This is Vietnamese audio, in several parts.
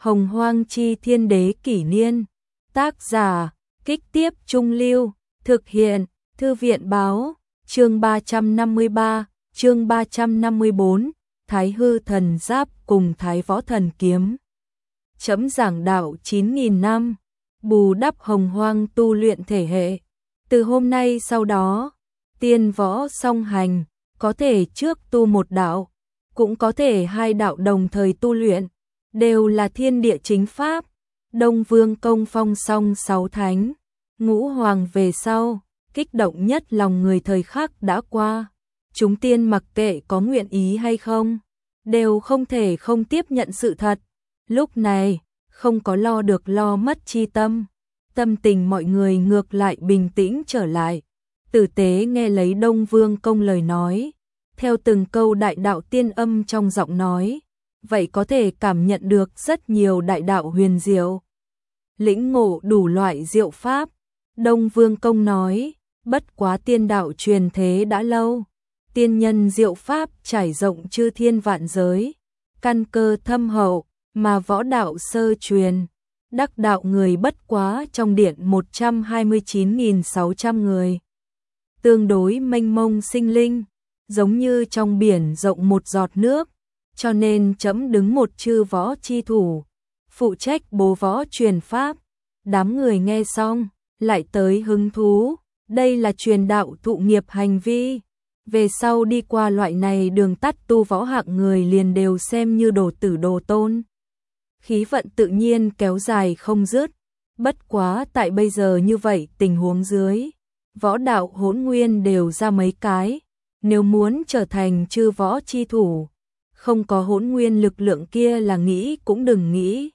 Hồng Hoang Chi Thiên Đế Kỷ Niên. Tác giả, Kích Tiếp Trung Lưu. Thực hiện, Thư viện Báo. Chương 353, chương 354, Thái Hư Thần Giáp cùng Thái Võ Thần Kiếm. Chấm giảng đạo 9.000 năm, bù đắp hồng hoang tu luyện thể hệ. Từ hôm nay sau đó, tiên võ song hành, có thể trước tu một đạo, cũng có thể hai đạo đồng thời tu luyện, đều là thiên địa chính pháp. Đông Vương công phong song 6 thánh, ngũ hoàng về sau, kích động nhất lòng người thời khắc đã qua. Chúng tiên mặc kệ có nguyện ý hay không, đều không thể không tiếp nhận sự thật. Lúc này, không có lo được lo mất chi tâm, tâm tình mọi người ngược lại bình tĩnh trở lại. Tử tế nghe lấy Đông Vương công lời nói, theo từng câu đại đạo tiên âm trong giọng nói, vậy có thể cảm nhận được rất nhiều đại đạo huyền diệu, lĩnh ngộ đủ loại diệu pháp. Đông Vương công nói, bất quá tiên đạo truyền thế đã lâu, tiên nhân diệu pháp trải rộng chư thiên vạn giới, căn cơ thâm hậu, mà võ đạo sơ truyền, đắc đạo người bất quá trong điện 129.600 người. Tương đối mênh mông sinh linh, giống như trong biển rộng một giọt nước, cho nên chấm đứng một chư võ chi thủ, phụ trách bố võ truyền pháp. Đám người nghe xong, lại tới hứng thú, đây là truyền đạo thụ nghiệp hành vi. Về sau đi qua loại này đường tắt tu võ hạng người liền đều xem như đồ tử đồ tôn. Khí vận tự nhiên kéo dài không dứt, bất quá tại bây giờ như vậy tình huống dưới, võ đạo hỗn nguyên đều ra mấy cái, nếu muốn trở thành chư võ chi thủ, không có hỗn nguyên lực lượng kia là nghĩ cũng đừng nghĩ.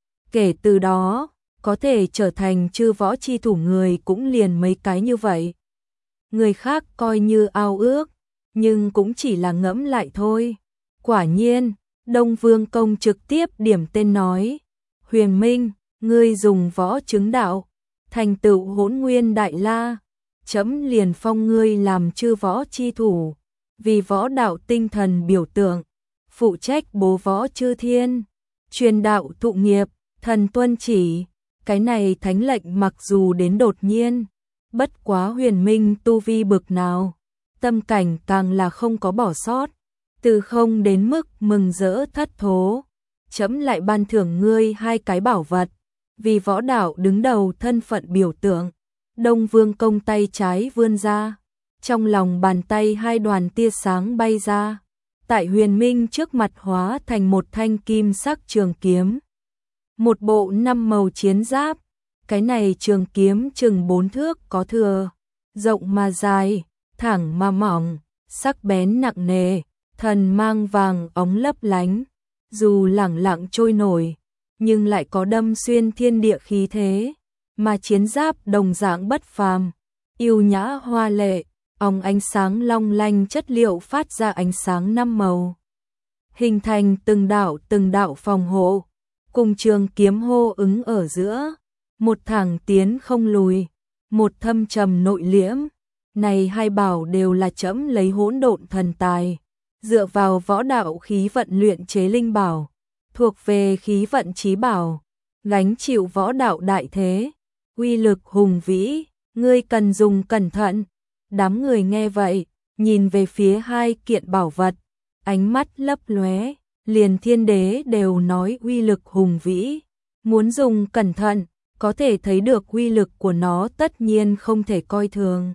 Kể từ đó, có thể trở thành chư võ chi thủ người cũng liền mấy cái như vậy. Người khác coi như ao ước, nhưng cũng chỉ là ngẫm lại thôi. Quả nhiên, Đông Vương công trực tiếp điểm tên nói, Huyền Minh, ngươi dùng võ chứng đạo, thành tựu hỗn nguyên đại la, chấm liền phong ngươi làm chư võ chi thủ, vì võ đạo tinh thần biểu tượng, phụ trách bố võ chư thiên, truyền đạo thụ nghiệp, thần tuân chỉ. Cái này thánh lệnh mặc dù đến đột nhiên, bất quá Huyền Minh tu vi bực nào, tâm cảnh càng là không có bỏ sót, từ không đến mức mừng rỡ thất thố. Chấm lại ban thưởng ngươi 2 cái bảo vật, vì võ đạo đứng đầu thân phận biểu tượng. Đông Vương công tay trái vươn ra, trong lòng bàn tay 2 đoàn tia sáng bay ra, tại Huyền Minh trước mặt hóa thành một thanh kim sắc trường kiếm. Một bộ 5 màu chiến giáp, cái này trường kiếm chừng 4 thước có thừa, rộng mà dài, thẳng mà mỏng, sắc bén nặng nề, thần mang vàng óng lấp lánh, dù lẳng lặng trôi nổi, nhưng lại có đâm xuyên thiên địa khí thế, mà chiến giáp đồng dạng bất phàm, yêu nhã hoa lệ, óng ánh sáng long lanh, chất liệu phát ra ánh sáng 5 màu, hình thành từng đạo phòng hộ, cùng trường kiếm hô ứng ở giữa, một thẳng tiến không lùi, một thâm trầm nội liễm. Này 2 bảo đều là chấm lấy hỗn độn thần tài, dựa vào võ đạo khí vận luyện chế linh bảo, thuộc về khí vận chí bảo, gánh chịu võ đạo đại thế, uy lực hùng vĩ, ngươi cần dùng cẩn thận. Đám người nghe vậy, nhìn về phía 2 kiện bảo vật, ánh mắt lấp lóe, liền thiên đế đều nói uy lực hùng vĩ, muốn dùng cẩn thận, có thể thấy được uy lực của nó tất nhiên không thể coi thường.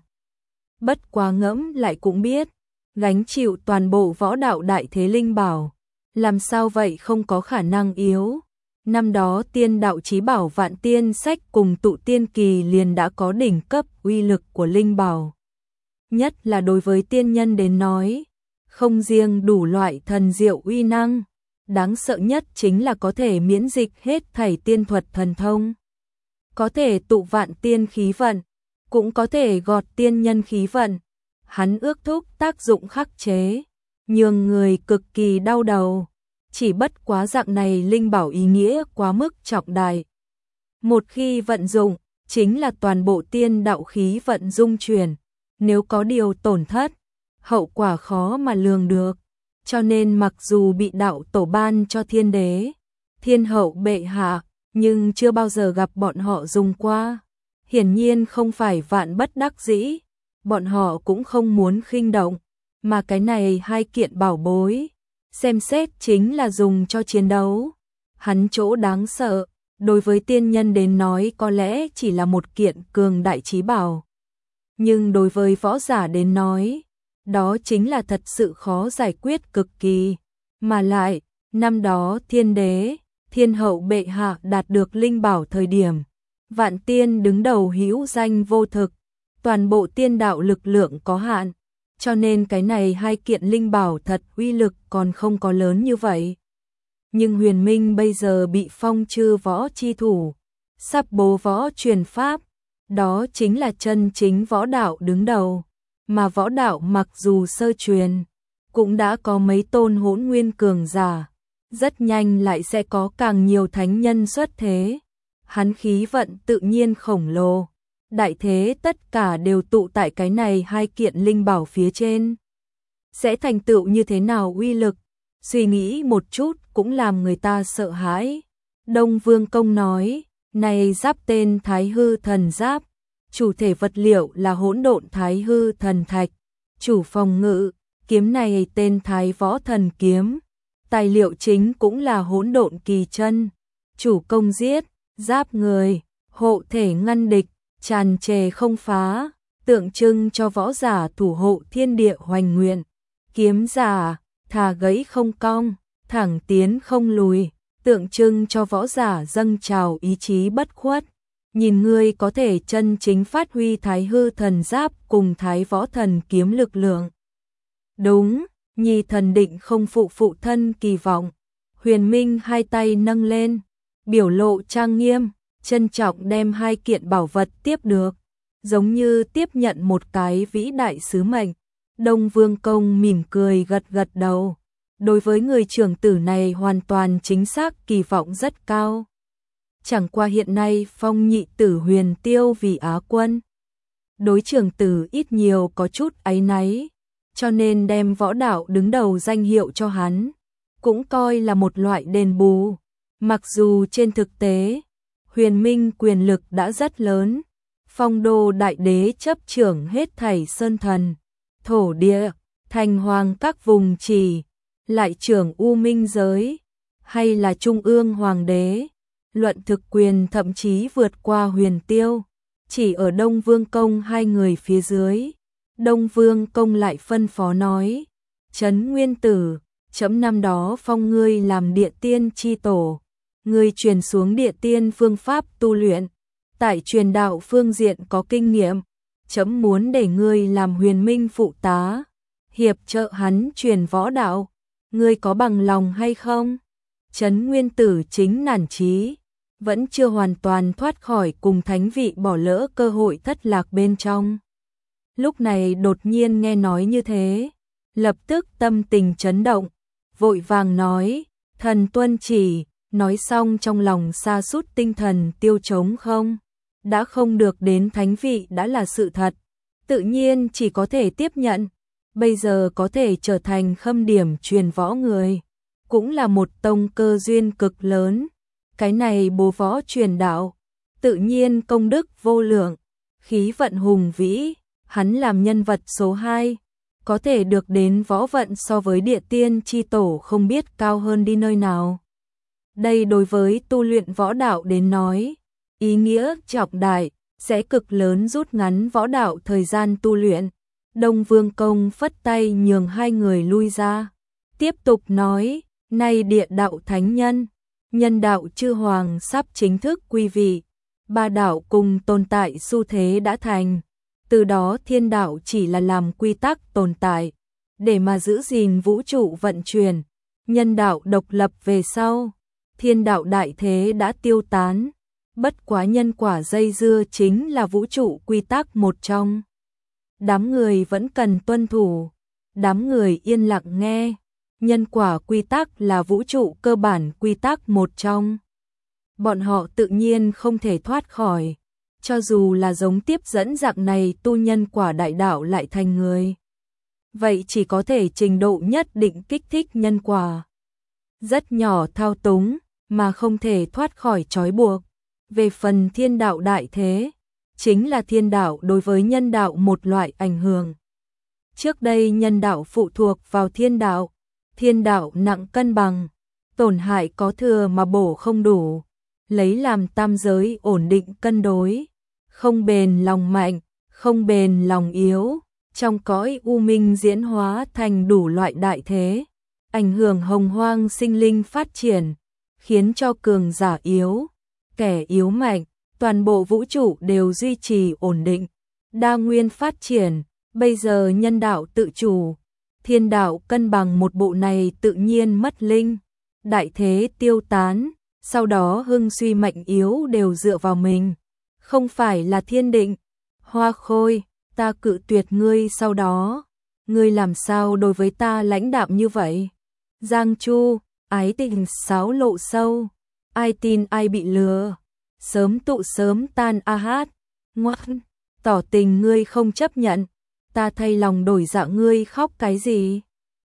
Bất quá ngẫm lại cũng biết, gánh chịu toàn bộ võ đạo đại thế linh bảo, làm sao vậy không có khả năng yếu. Năm đó tiên đạo chí bảo vạn tiên sách cùng tụ tiên kỳ liền đã có đỉnh cấp uy lực của linh bảo. Nhất là đối với tiên nhân đến nói, không riêng đủ loại thần diệu uy năng, đáng sợ nhất chính là có thể miễn dịch hết thảy tiên thuật thần thông. Có thể tụ vạn tiên khí vận, cũng có thể gọt tiên nhân khí vận. Hắn ước thúc tác dụng khắc chế, nhường người cực kỳ đau đầu. Chỉ bất quá dạng này linh bảo ý nghĩa quá mức trọng đại. Một khi vận dụng, chính là toàn bộ tiên đạo khí vận dung chuyển. Nếu có điều tổn thất, hậu quả khó mà lường được. Cho nên mặc dù bị đạo tổ ban cho thiên đế, Thiên hậu bệ hạ, nhưng chưa bao giờ gặp bọn họ dùng qua. Hiển nhiên không phải vạn bất đắc dĩ, bọn họ cũng không muốn khinh động, mà cái này hai kiện bảo bối, xem xét chính là dùng cho chiến đấu. Hắn chỗ đáng sợ, đối với tiên nhân đến nói có lẽ chỉ là một kiện cường đại chí bảo. Nhưng đối với võ giả đến nói, đó chính là thật sự khó giải quyết cực kỳ. Mà lại, năm đó thiên đế, thiên hậu bệ hạ đạt được linh bảo thời điểm, vạn tiên đứng đầu hữu danh vô thực, toàn bộ tiên đạo lực lượng có hạn, cho nên cái này hai kiện linh bảo thật uy lực còn không có lớn như vậy. Nhưng Huyền Minh bây giờ bị phong chư võ chi thủ, sắp bố võ truyền pháp, đó chính là chân chính võ đạo đứng đầu, mà võ đạo mặc dù sơ truyền, cũng đã có mấy tôn hỗn nguyên cường giả, rất nhanh lại sẽ có càng nhiều thánh nhân xuất thế. Hắn khí vận tự nhiên khổng lồ, đại thế tất cả đều tụ tại cái này hai kiện linh bảo phía trên. Sẽ thành tựu như thế nào uy lực, suy nghĩ một chút cũng làm người ta sợ hãi. Đông Vương Công nói, này giáp tên Thái Hư Thần Giáp, chủ thể vật liệu là hỗn độn Thái Hư Thần Thạch, chủ phòng ngự, kiếm này tên Thái Võ Thần Kiếm, tài liệu chính cũng là hỗn độn kỳ chân, chủ công giết, giáp người, hộ thể ngăn địch, tràn trề không phá, tượng trưng cho võ giả thủ hộ thiên địa hoành nguyện, kiếm giả, thà gãy không cong, thẳng tiến không lùi, tượng trưng cho võ giả dâng trào ý chí bất khuất. Nhìn ngươi có thể chân chính phát huy Thái Hư Thần Giáp cùng Thái Võ Thần Kiếm lực lượng. Đúng, Nhi thần định không phụ thân kỳ vọng. Huyền Minh hai tay nâng lên, biểu lộ trang nghiêm, trân trọng đem hai kiện bảo vật tiếp được, giống như tiếp nhận một cái vĩ đại sứ mệnh. Đông Vương Công mỉm cười gật gật đầu, đối với người trưởng tử này hoàn toàn chính xác kỳ vọng rất cao. Chẳng qua hiện nay phong nhị tử Huyền Tiêu vì Á quân, đối trưởng tử ít nhiều có chút áy náy, cho nên đem võ đạo đứng đầu danh hiệu cho hắn, cũng coi là một loại đền bù. Mặc dù trên thực tế, Huyền Minh quyền lực đã rất lớn, phong đô đại đế chấp trưởng hết thảy sơn thần, thổ địa, thành hoàng các vùng chỉ, lại trưởng U Minh giới, hay là trung ương hoàng đế, luận thực quyền thậm chí vượt qua Huyền Tiêu, chỉ ở Đông Vương Công hai người phía dưới. Đông Vương Công lại phân phó nói, Trấn Nguyên Tử, chấm năm đó phong ngươi làm địa tiên chi tổ, ngươi truyền xuống địa tiên phương pháp tu luyện, tại truyền đạo phương diện có kinh nghiệm, chấm muốn để ngươi làm Huyền Minh phụ tá, hiệp trợ hắn truyền võ đạo, ngươi có bằng lòng hay không? Trấn Nguyên Tử chính nản chí, vẫn chưa hoàn toàn thoát khỏi cùng thánh vị bỏ lỡ cơ hội thất lạc bên trong. Lúc này đột nhiên nghe nói như thế, lập tức tâm tình chấn động, vội vàng nói, thần tuân chỉ, nói xong trong lòng sa sút tinh thần tiêu trống không, đã không được đến thánh vị đã là sự thật, tự nhiên chỉ có thể tiếp nhận, bây giờ có thể trở thành khâm điểm truyền võ người, cũng là một tông cơ duyên cực lớn, cái này bố võ truyền đạo, tự nhiên công đức vô lượng, khí vận hùng vĩ. Hắn làm nhân vật số 2, có thể được đến võ vận so với địa tiên chi tổ không biết cao hơn đi nơi nào. Đây đối với tu luyện võ đạo đến nói, ý nghĩa trọng đại, sẽ cực lớn rút ngắn võ đạo thời gian tu luyện. Đông Vương Công phất tay nhường hai người lui ra, tiếp tục nói, nay địa đạo thánh nhân, nhân đạo chư hoàng sắp chính thức quy vị, ba đạo cùng tồn tại xu thế đã thành. Từ đó thiên đạo chỉ là làm quy tắc tồn tại, để mà giữ gìn vũ trụ vận chuyển, nhân đạo độc lập về sau, thiên đạo đại thế đã tiêu tán, bất quá nhân quả dây dưa chính là vũ trụ quy tắc một trong. Đám người vẫn cần tuân thủ, đám người yên lặng nghe, nhân quả quy tắc là vũ trụ cơ bản quy tắc một trong. Bọn họ tự nhiên không thể thoát khỏi. Cho dù là giống tiếp dẫn dạng này tu nhân quả đại đạo lại thành người. Vậy chỉ có thể trình độ nhất định kích thích nhân quả. Rất nhỏ thao túng, mà không thể thoát khỏi trói buộc. Về phần thiên đạo đại thế, chính là thiên đạo đối với nhân đạo một loại ảnh hưởng. Trước đây nhân đạo phụ thuộc vào thiên đạo nặng cân bằng, tổn hại có thừa mà bổ không đủ, lấy làm tam giới ổn định cân đối, không bền lòng mạnh, không bền lòng yếu, trong cõi u minh diễn hóa thành đủ loại đại thế, ảnh hưởng hồng hoang sinh linh phát triển, khiến cho cường giả yếu, kẻ yếu mạnh, toàn bộ vũ trụ đều duy trì ổn định, đa nguyên phát triển. Bây giờ nhân đạo tự chủ, thiên đạo cân bằng, một bộ này tự nhiên mất linh, đại thế tiêu tán, sau đó hưng suy mạnh yếu đều dựa vào mình, không phải là thiên định. Hoa Khôi, ta cự tuyệt ngươi, sau đó ngươi làm sao đối với ta lãnh đạm như vậy? Giang Chu, ái tình sáo lộ sâu, ai tin ai bị lừa, sớm tụ sớm tan a hát, ngoan, tỏ tình ngươi không chấp nhận, ta thay lòng đổi dạ, ngươi khóc cái gì?